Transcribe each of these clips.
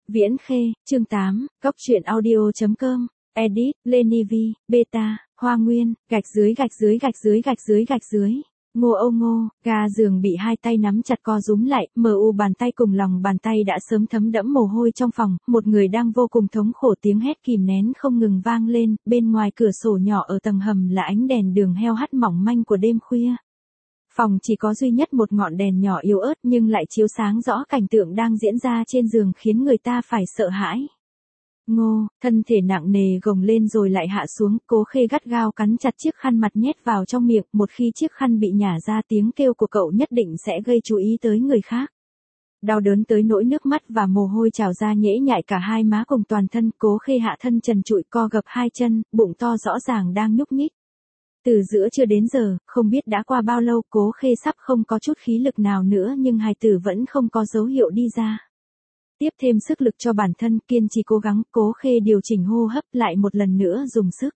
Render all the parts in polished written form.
Viễn Khê, chương 8, Góc truyện audio.com, edit, Lenivi, beta, Hoa Nguyên, gạch dưới. Ngô Âu Ngô, ga giường bị hai tay nắm chặt co rúm lại, bàn tay cùng lòng bàn tay đã sớm thấm đẫm mồ hôi trong phòng, một người đang vô cùng thống khổ, tiếng hét kìm nén không ngừng vang lên, bên ngoài cửa sổ nhỏ ở tầng hầm là ánh đèn đường heo hắt mỏng manh của đêm khuya. Phòng chỉ có duy nhất một ngọn đèn nhỏ yếu ớt nhưng lại chiếu sáng rõ cảnh tượng đang diễn ra trên giường khiến người ta phải sợ hãi. Ngô, thân thể nặng nề gồng lên rồi lại hạ xuống, Cố Khê gắt gao cắn chặt chiếc khăn mặt nhét vào trong miệng, một khi chiếc khăn bị nhả ra tiếng kêu của cậu nhất định sẽ gây chú ý tới người khác. Đau đớn tới nỗi nước mắt và mồ hôi trào ra nhễ nhại cả hai má cùng toàn thân, Cố Khê hạ thân trần trụi co gập hai chân, bụng to rõ ràng đang nhúc nhích. Từ giữa trưa đến giờ, không biết đã qua bao lâu, Cố Khê sắp không có chút khí lực nào nữa nhưng hài tử vẫn không có dấu hiệu đi ra. Tiếp thêm sức lực cho bản thân, kiên trì cố gắng, Cố Khê điều chỉnh hô hấp lại một lần nữa dùng sức.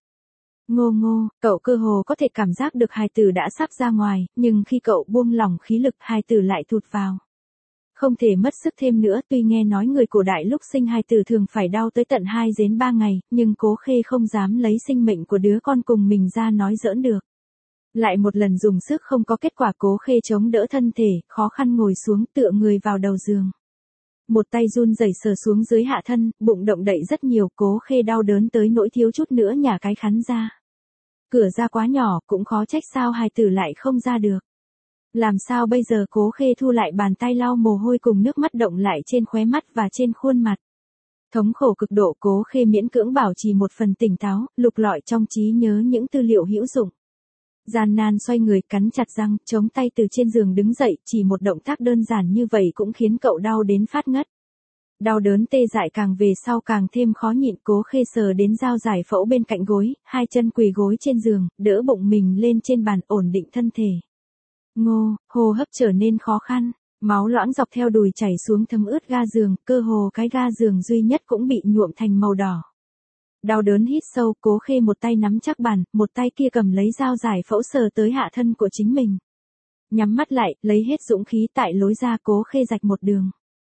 Ngô, cậu cơ hồ có thể cảm giác được hài tử đã sắp ra ngoài, nhưng khi cậu buông lỏng khí lực hài tử lại thụt vào. Không thể mất sức thêm nữa, tuy nghe nói người cổ đại lúc sinh hài tử thường phải đau tới tận 2 đến 3 ngày, nhưng Cố Khê không dám lấy sinh mệnh của đứa con cùng mình ra nói giỡn được. Lại một lần dùng sức không có kết quả, Cố Khê chống đỡ thân thể, khó khăn ngồi xuống tựa người vào đầu giường. Một tay run rẩy sờ xuống dưới hạ thân, bụng động đậy rất nhiều, Cố Khê đau đớn tới nỗi thiếu chút nữa nhả cái khắn ra. Cửa ra quá nhỏ, cũng khó trách sao hài tử lại không ra được. Làm sao bây giờ? Cố Khê thu lại bàn tay lau mồ hôi cùng nước mắt động lại trên khóe mắt và trên khuôn mặt. Thống khổ cực độ, Cố Khê miễn cưỡng bảo trì một phần tỉnh táo, lục lọi trong trí nhớ những tư liệu hữu dụng. Gian nan xoay người, cắn chặt răng, chống tay từ trên giường đứng dậy, chỉ một động tác đơn giản như vậy cũng khiến cậu đau đến phát ngất. Đau đớn tê dại càng về sau càng thêm khó nhịn, Cố Khê sờ đến dao giải phẫu bên cạnh gối, hai chân quỳ gối trên giường, đỡ bụng mình lên trên bàn, ổn định thân thể. Ngô, hô hấp trở nên khó khăn, máu loãng dọc theo đùi chảy xuống thấm ướt ga giường, cơ hồ cái ga giường duy nhất cũng bị nhuộm thành màu đỏ. Đau đớn hít sâu, Cố Khê một tay nắm chắc bàn, một tay kia cầm lấy dao giải phẫu sờ tới hạ thân của chính mình. Nhắm mắt lại, lấy hết dũng khí tại lối ra, Cố Khê rạch một đường.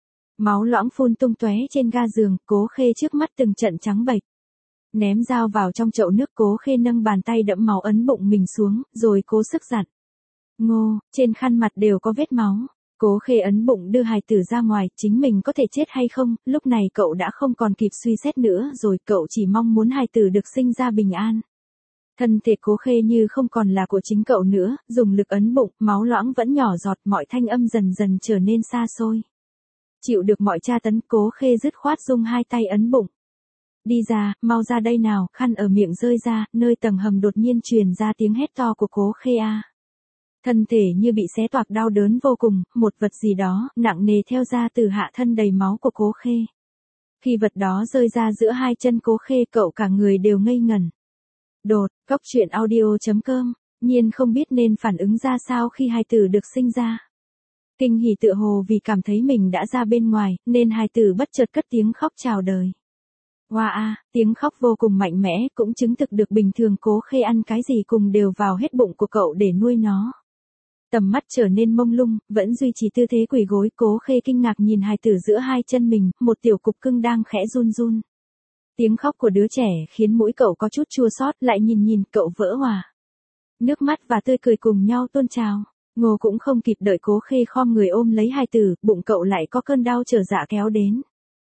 Máu loãng phun tung tóe trên ga giường, Cố Khê trước mắt từng trận trắng bệch. Ném dao vào trong chậu nước, Cố Khê nâng bàn tay đẫm máu ấn bụng mình xuống, rồi cố sức dặn. Ngô, trên khăn mặt đều có vết máu. Cố Khê ấn bụng đưa hài tử ra ngoài, chính mình có thể chết hay không, lúc này cậu đã không còn kịp suy xét nữa rồi, cậu chỉ mong muốn hài tử được sinh ra bình an. Thân thể Cố Khê như không còn là của chính cậu nữa, dùng lực ấn bụng, máu loãng vẫn nhỏ giọt, mọi thanh âm dần dần trở nên xa xôi. Chịu được mọi tra tấn, Cố Khê dứt khoát dùng hai tay ấn bụng. Đi ra, mau ra đây nào, khăn ở miệng rơi ra, nơi tầng hầm đột nhiên truyền ra tiếng hét to của Cố Khê a. Thân thể như bị xé toạc, đau đớn vô cùng, một vật gì đó, nặng nề theo ra từ hạ thân đầy máu của Cố Khê. Khi vật đó rơi ra giữa hai chân Cố Khê, cậu cả người đều ngây ngẩn. Đột, Góc truyện audio.com, nhiên không biết nên phản ứng ra sao khi hài tử được sinh ra. Kinh hỉ tựa hồ vì cảm thấy mình đã ra bên ngoài, nên hài tử bất chợt cất tiếng khóc chào đời. Hoa a, tiếng khóc vô cùng mạnh mẽ, cũng chứng thực được bình thường Cố Khê ăn cái gì cùng đều vào hết bụng của cậu để nuôi nó. Tầm mắt trở nên mông lung, vẫn duy trì tư thế quỳ gối, Cố Khê kinh ngạc nhìn hài tử giữa hai chân mình, một tiểu cục cưng đang khẽ run run. Tiếng khóc của đứa trẻ khiến mũi cậu có chút chua xót, lại nhìn cậu vỡ hòa. Nước mắt và tươi cười cùng nhau tuôn trào. Ngô cũng không kịp đợi Cố Khê khom người ôm lấy hài tử, bụng cậu lại có cơn đau trở dạ kéo đến.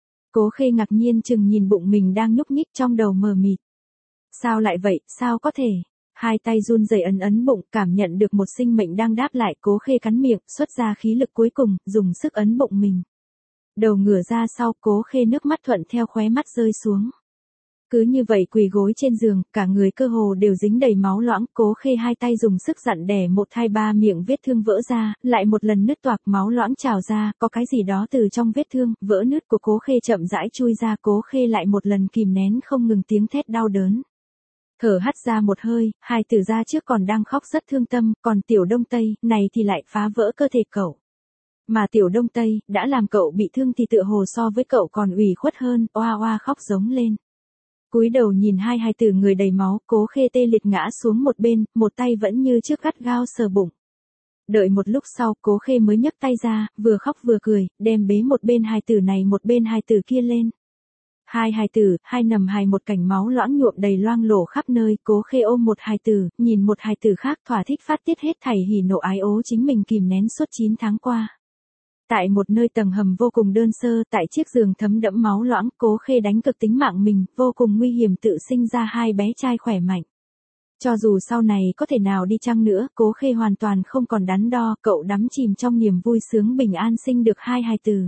Cố Khê ngạc nhiên chừng nhìn bụng mình đang nhúc nhích, trong đầu mờ mịt. Sao lại vậy, sao có thể? Hai tay run rẩy ấn bụng, cảm nhận được một sinh mệnh đang đáp lại, Cố Khê cắn miệng, xuất ra khí lực cuối cùng, dùng sức ấn bụng mình. Đầu ngửa ra sau, Cố Khê nước mắt thuận theo khóe mắt rơi xuống. Cứ như vậy quỳ gối trên giường, cả người cơ hồ đều dính đầy máu loãng, Cố Khê hai tay dùng sức dặn đẻ một hai ba, miệng vết thương vỡ ra, lại một lần nứt toạc, máu loãng trào ra, có cái gì đó từ trong vết thương, vỡ nứt của Cố Khê chậm rãi chui ra, Cố Khê lại một lần kìm nén không ngừng tiếng thét đau đớn. Thở hắt ra một hơi, hài tử ra trước còn đang khóc rất thương tâm, còn Tiểu Đông Tây, này thì lại phá vỡ cơ thể cậu. Mà Tiểu Đông Tây, đã làm cậu bị thương thì tựa hồ so với cậu còn ủy khuất hơn, oa oa khóc giống lên. Cúi đầu nhìn hai hài tử người đầy máu, Cố Khê tê liệt ngã xuống một bên, một tay vẫn như trước gắt gao sờ bụng. Đợi một lúc sau, Cố Khê mới nhấc tay ra, vừa khóc vừa cười, đem bế một bên hài tử này một bên hài tử kia lên. Hai hài tử, hai nằm hài một cảnh máu loãng nhuộm đầy loang lổ khắp nơi, Cố Khê ôm một hài tử, nhìn một hài tử khác thỏa thích phát tiết hết thảy hỉ nộ ái ố chính mình kìm nén suốt 9 tháng qua. Tại một nơi tầng hầm vô cùng đơn sơ, tại chiếc giường thấm đẫm máu loãng, Cố Khê đánh cực tính mạng mình, vô cùng nguy hiểm tự sinh ra hai bé trai khỏe mạnh. Cho dù sau này có thể nào đi chăng nữa, Cố Khê hoàn toàn không còn đắn đo, cậu đắm chìm trong niềm vui sướng bình an sinh được hai hài tử.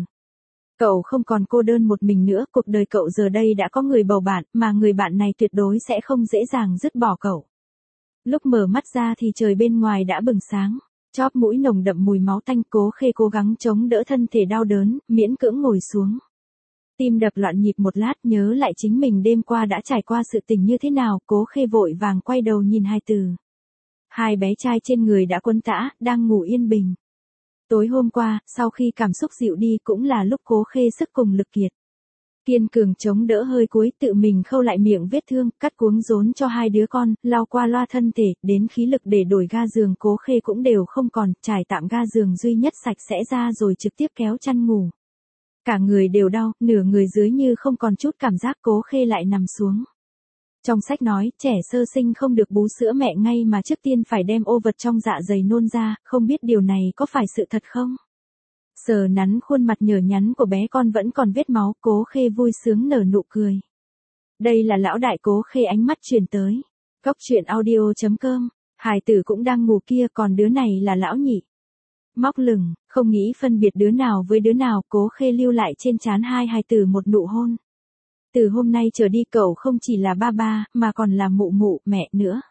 Cậu không còn cô đơn một mình nữa, cuộc đời cậu giờ đây đã có người bầu bạn, mà người bạn này tuyệt đối sẽ không dễ dàng dứt bỏ cậu. Lúc mở mắt ra thì trời bên ngoài đã bừng sáng, chóp mũi nồng đậm mùi máu tanh, Cố Khê cố gắng chống đỡ thân thể đau đớn, miễn cưỡng ngồi xuống. Tim đập loạn nhịp một lát, nhớ lại chính mình đêm qua đã trải qua sự tình như thế nào, Cố Khê vội vàng quay đầu nhìn hai tử. Hai bé trai trên người đã quấn tã, đang ngủ yên bình. Tối hôm qua, sau khi cảm xúc dịu đi cũng là lúc Cố Khê sức cùng lực kiệt. Kiên cường chống đỡ hơi cuối, tự mình khâu lại miệng vết thương, cắt cuống rốn cho hai đứa con, lau qua loa thân thể, đến khí lực để đổi ga giường Cố Khê cũng đều không còn, trải tạm ga giường duy nhất sạch sẽ ra rồi trực tiếp kéo chăn ngủ. Cả người đều đau, nửa người dưới như không còn chút cảm giác, Cố Khê lại nằm xuống. Trong sách nói, trẻ sơ sinh không được bú sữa mẹ ngay mà trước tiên phải đem ô vật trong dạ dày nôn ra, không biết điều này có phải sự thật không? Sờ nắn khuôn mặt nhờ nhắn của bé con vẫn còn vết máu, Cố Khê vui sướng nở nụ cười. Đây là lão đại, Cố Khê ánh mắt chuyển tới. Góc truyện audio.com, hài tử cũng đang ngủ kia, còn đứa này là lão nhị. Móc lửng, không nghĩ phân biệt đứa nào với đứa nào, Cố Khê lưu lại trên trán hai hài tử một nụ hôn. Từ hôm nay trở đi cậu không chỉ là ba ba, mà còn là mụ mụ, mẹ nữa.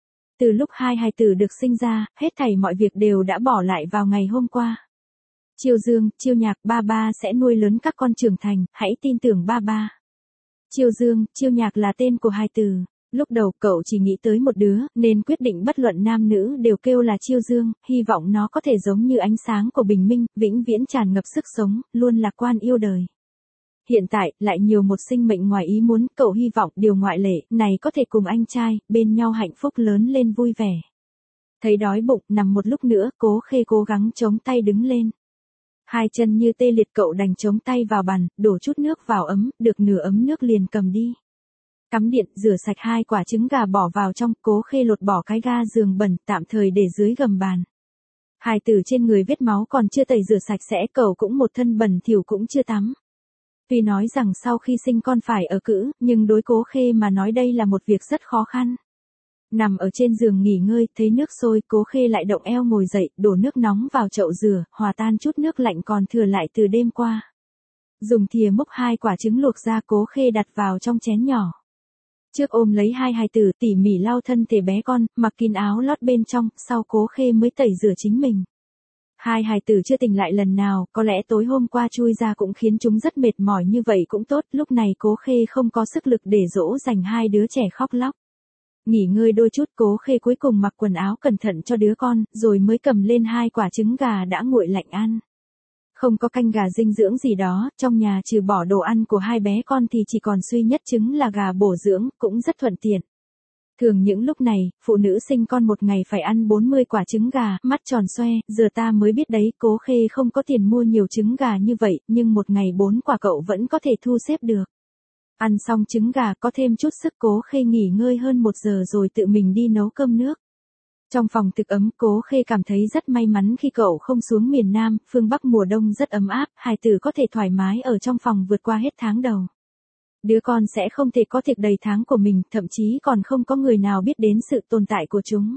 Từ lúc hai hài tử được sinh ra, hết thảy mọi việc đều đã bỏ lại vào ngày hôm qua. Chiêu Dương, Chiêu Nhạc, ba ba sẽ nuôi lớn các con trưởng thành, hãy tin tưởng ba ba. Chiêu Dương, Chiêu Nhạc là tên của hai tử. Lúc đầu cậu chỉ nghĩ tới một đứa, nên quyết định bất luận nam nữ đều kêu là Chiêu Dương, hy vọng nó có thể giống như ánh sáng của bình minh, vĩnh viễn tràn ngập sức sống, luôn lạc quan yêu đời. Hiện tại, lại nhiều một sinh mệnh ngoài ý muốn, cậu hy vọng điều ngoại lệ này có thể cùng anh trai, bên nhau hạnh phúc lớn lên vui vẻ. Thấy đói bụng, nằm một lúc nữa, Cố Khê cố gắng chống tay đứng lên. Hai chân như tê liệt, cậu đành chống tay vào bàn, đổ chút nước vào ấm, được nửa ấm nước liền cầm đi. Cắm điện, rửa sạch hai quả trứng gà bỏ vào trong, Cố Khê lột bỏ cái ga giường bẩn, tạm thời để dưới gầm bàn. Hài tử trên người vết máu còn chưa tẩy rửa sạch sẽ, cậu cũng một thân bẩn thỉu cũng chưa tắm. Tuy nói rằng sau khi sinh con phải ở cữ, nhưng đối Cố Khê mà nói đây là một việc rất khó khăn. Nằm ở trên giường nghỉ ngơi, thấy nước sôi, Cố Khê lại động eo ngồi dậy, đổ nước nóng vào chậu rửa, hòa tan chút nước lạnh còn thừa lại từ đêm qua. Dùng thìa múc hai quả trứng luộc ra, Cố Khê đặt vào trong chén nhỏ. Trước ôm lấy hai hài tử, tỉ mỉ lau thân thể bé con, mặc kín áo lót bên trong, sau Cố Khê mới tẩy rửa chính mình. Hai hài tử chưa tỉnh lại lần nào, có lẽ tối hôm qua chui ra cũng khiến chúng rất mệt mỏi, như vậy cũng tốt, lúc này Cố Khê không có sức lực để dỗ dành hai đứa trẻ khóc lóc. Nghỉ ngơi đôi chút, Cố Khê cuối cùng mặc quần áo cẩn thận cho đứa con, rồi mới cầm lên hai quả trứng gà đã nguội lạnh ăn. Không có canh gà dinh dưỡng gì đó, trong nhà trừ bỏ đồ ăn của hai bé con thì chỉ còn duy nhất trứng là gà bổ dưỡng, cũng rất thuận tiện. Thường những lúc này, phụ nữ sinh con một ngày phải ăn 40 quả trứng gà, mắt tròn xoe, giờ ta mới biết đấy, Cố Khê không có tiền mua nhiều trứng gà như vậy, nhưng một ngày 4 quả cậu vẫn có thể thu xếp được. Ăn xong trứng gà có thêm chút sức, Cố Khê nghỉ ngơi hơn 1 giờ rồi tự mình đi nấu cơm nước. Trong phòng thực ấm, Cố Khê cảm thấy rất may mắn khi cậu không xuống miền Nam, phương Bắc mùa đông rất ấm áp, hài tử có thể thoải mái ở trong phòng vượt qua hết tháng đầu. Đứa con sẽ không thể có tiệc đầy tháng của mình, thậm chí còn không có người nào biết đến sự tồn tại của chúng.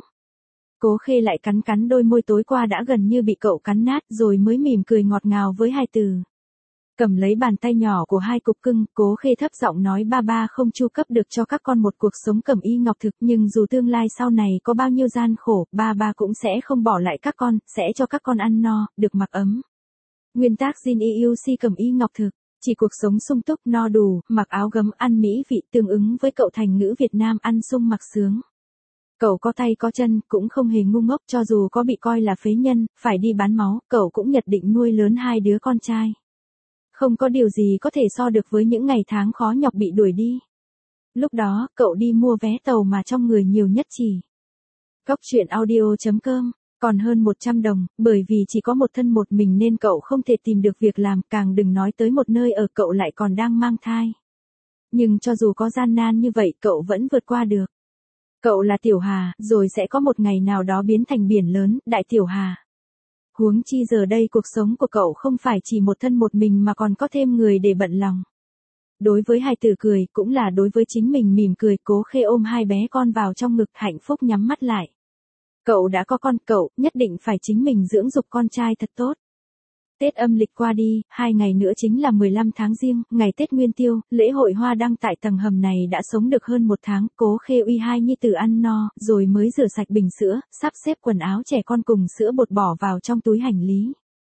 Cố Khê lại cắn cắn đôi môi tối qua đã gần như bị cậu cắn nát rồi mới mỉm cười ngọt ngào với hài tử. Cầm lấy bàn tay nhỏ của hai cục cưng, Cố Khê thấp giọng nói ba ba không chu cấp được cho các con một cuộc sống cẩm y ngọc thực, nhưng dù tương lai sau này có bao nhiêu gian khổ, ba ba cũng sẽ không bỏ lại các con, sẽ cho các con ăn no, được mặc ấm. Nguyên tắc Jin IUC cẩm y ngọc thực, chỉ cuộc sống sung túc no đủ, mặc áo gấm ăn mỹ vị, tương ứng với cậu thành ngữ Việt Nam ăn sung mặc sướng. Cậu có tay có chân, cũng không hề ngu ngốc, cho dù có bị coi là phế nhân, phải đi bán máu, cậu cũng nhất định nuôi lớn hai đứa con trai. Không có điều gì có thể so được với những ngày tháng khó nhọc bị đuổi đi. Lúc đó, cậu đi mua vé tàu mà trong người nhiều nhất chỉ. Góc truyện audio.com Còn hơn 100 đồng, bởi vì chỉ có một thân một mình nên cậu không thể tìm được việc làm, càng đừng nói tới một nơi ở, cậu lại còn đang mang thai. Nhưng cho dù có gian nan như vậy cậu vẫn vượt qua được. Cậu là Tiểu Hà, rồi sẽ có một ngày nào đó biến thành biển lớn, Đại Tiểu Hà. Huống chi giờ đây cuộc sống của cậu không phải chỉ một thân một mình mà còn có thêm người để bận lòng. Đối với hài tử cười, cũng là đối với chính mình mỉm cười. Cố Khê ôm hai bé con vào trong ngực, hạnh phúc nhắm mắt lại. Cậu đã có con, cậu nhất định phải chính mình dưỡng dục con trai thật tốt. Tết âm lịch qua đi, 2 ngày nữa chính là 15 tháng Giêng, ngày Tết Nguyên Tiêu. Lễ hội hoa đăng tại tầng hầm này đã sống được hơn 1 tháng. Cố Khê uy hai nhi tử ăn no, rồi mới rửa sạch bình sữa, sắp xếp quần áo trẻ con cùng sữa bột bỏ vào trong túi hành lý.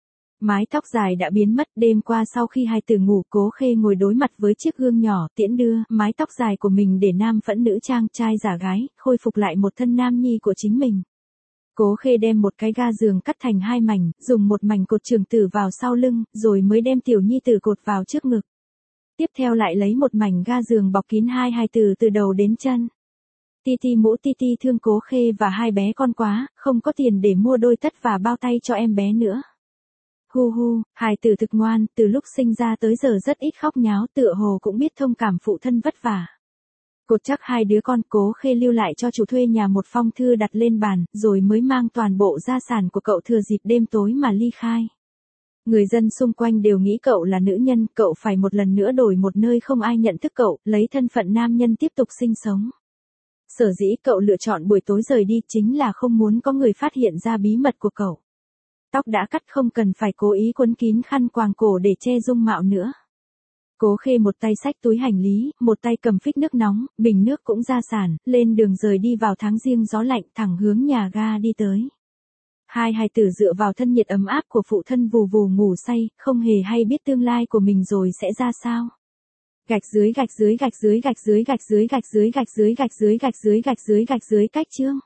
Mái tóc dài đã biến mất. Đêm qua sau khi hai tử ngủ, Cố Khê ngồi đối mặt với chiếc gương nhỏ, tiễn đưa mái tóc dài của mình để nam phẫn nữ trang, trai giả gái, khôi phục lại một thân nam nhi của chính mình. Cố Khê đem một cái ga giường cắt thành 2 mảnh, dùng một mảnh cột trường tử vào sau lưng, rồi mới đem tiểu nhi tử cột vào trước ngực. Tiếp theo lại lấy một mảnh ga giường bọc kín hai hài tử từ đầu đến chân. Titi mũ Titi thương Cố Khê và hai bé con quá, không có tiền để mua đôi tất và bao tay cho em bé nữa. Hu hu, hài tử thực ngoan, từ lúc sinh ra tới giờ rất ít khóc nháo, tựa hồ cũng biết thông cảm phụ thân vất vả. Cột chắc hai đứa con, Cố Khê lưu lại cho chủ thuê nhà một phong thư đặt lên bàn, rồi mới mang toàn bộ gia sản của cậu thừa dịp đêm tối mà ly khai. Người dân xung quanh đều nghĩ cậu là nữ nhân, cậu phải một lần nữa đổi một nơi không ai nhận thức cậu, lấy thân phận nam nhân tiếp tục sinh sống. Sở dĩ cậu lựa chọn buổi tối rời đi chính là không muốn có người phát hiện ra bí mật của cậu. Tóc đã cắt, không cần phải cố ý quấn kín khăn quàng cổ để che dung mạo nữa. Cố Khê một tay xách túi hành lý, một tay cầm phích nước nóng, bình nước cũng ra sàn, lên đường rời đi vào tháng Giêng gió lạnh, thẳng hướng nhà ga đi tới. Hai hài tử dựa vào thân nhiệt ấm áp của phụ thân vù vù ngủ say, không hề hay biết tương lai của mình rồi sẽ ra sao. Gạch dưới gạch dưới gạch dưới gạch dưới gạch dưới gạch dưới gạch dưới gạch dưới gạch dưới gạch dưới gạch dưới cách chương.